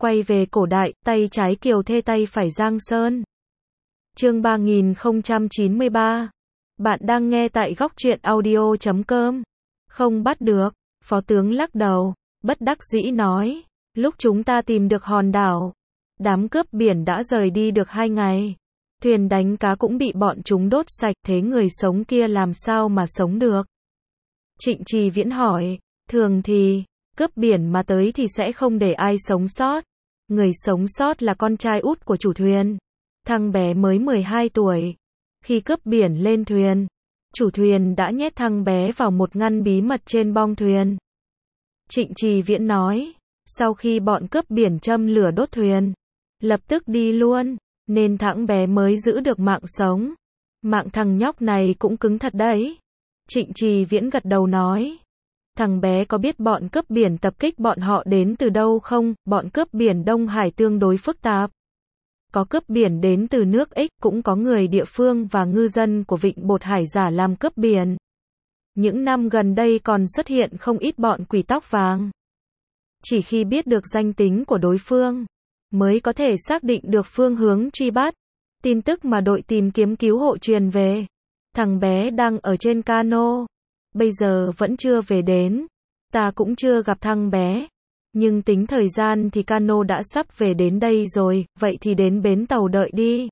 Quay về cổ đại, tay trái Kiều Thê tay phải Giang Sơn. Chương 3093. Bạn đang nghe tại góc truyện audio.com. Không bắt được, Phó tướng lắc đầu, bất đắc dĩ nói, lúc chúng ta tìm được hòn đảo, đám cướp biển đã rời đi được 2 ngày. Thuyền đánh cá cũng bị bọn chúng đốt sạch, thế người sống kia làm sao mà sống được? Trịnh Trì Viễn hỏi, thường thì, cướp biển mà tới thì sẽ không để ai sống sót. Người sống sót là con trai út của chủ thuyền. Thằng bé mới 12 tuổi. Khi cướp biển lên thuyền, chủ thuyền đã nhét thằng bé vào một ngăn bí mật trên bong thuyền. Trịnh Trì Viễn nói, sau khi bọn cướp biển châm lửa đốt thuyền, lập tức đi luôn, nên thằng bé mới giữ được mạng sống. Mạng thằng nhóc này cũng cứng thật đấy. Trịnh Trì Viễn gật đầu nói, thằng bé có biết bọn cướp biển tập kích bọn họ đến từ đâu không? Bọn cướp biển Đông Hải tương đối phức tạp. Có cướp biển đến từ nước X, cũng có người địa phương và ngư dân của vịnh Bột Hải giả làm cướp biển. Những năm gần đây còn xuất hiện không ít bọn quỷ tóc vàng. Chỉ khi biết được danh tính của đối phương, mới có thể xác định được phương hướng truy bắt. Tin tức mà đội tìm kiếm cứu hộ truyền về, thằng bé đang ở trên cano, bây giờ vẫn chưa về đến. Ta cũng chưa gặp thằng bé, nhưng tính thời gian thì cano đã sắp về đến đây rồi, vậy thì đến bến tàu đợi đi.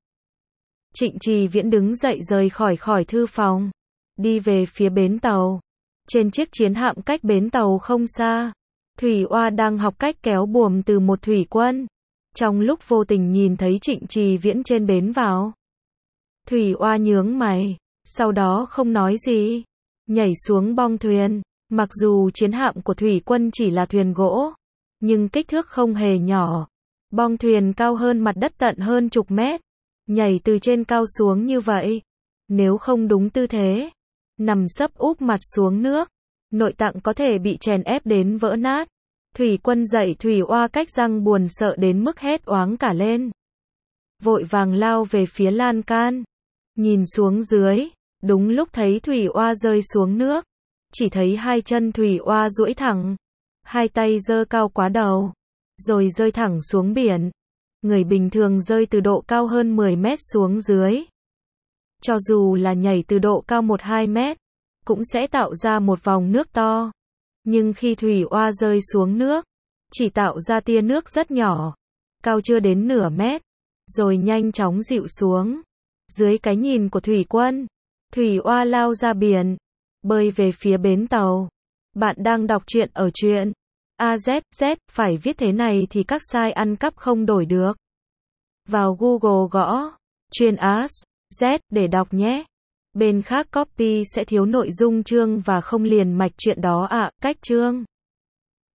Trịnh Trì Viễn đứng dậy rời khỏi thư phòng, đi về phía bến tàu. Trên chiếc chiến hạm cách bến tàu không xa, Thủy Oa đang học cách kéo buồm từ một thủy quân. Trong lúc vô tình nhìn thấy Trịnh Trì Viễn trên bến vào, Thủy Oa nhướng mày, sau đó không nói gì, nhảy xuống bong thuyền. Mặc dù chiến hạm của thủy quân chỉ là thuyền gỗ, nhưng kích thước không hề nhỏ. Bong thuyền cao hơn mặt đất tận hơn chục mét. Nhảy từ trên cao xuống như vậy, nếu không đúng tư thế, nằm sấp úp mặt xuống nước, nội tạng có thể bị chèn ép đến vỡ nát. Thủy quân dậy Thủy Oa cách răng buồn sợ đến mức hét oáng cả lên. Vội vàng lao về phía lan can, nhìn xuống dưới, đúng lúc thấy Thủy Oa rơi xuống nước. Chỉ thấy hai chân Thủy Oa duỗi thẳng, hai tay giơ cao quá đầu, rồi rơi thẳng xuống biển. Người bình thường rơi từ độ cao hơn 10 mét xuống dưới, cho dù là nhảy từ độ cao 1-2 mét, cũng sẽ tạo ra một vòng nước to. Nhưng khi Thủy Oa rơi xuống nước, chỉ tạo ra tia nước rất nhỏ, cao chưa đến nửa mét, rồi nhanh chóng dịu xuống. Dưới cái nhìn của thủy quân, Thủy Oa lao ra biển, bơi về phía bến tàu. Bạn đang đọc truyện ở truyện AZZ, phải viết thế này thì các site ăn cắp không đổi được. Vào Google gõ truyện AZZ để đọc nhé. Bên khác copy sẽ thiếu nội dung chương và không liền mạch truyện đó ạ. Cách chương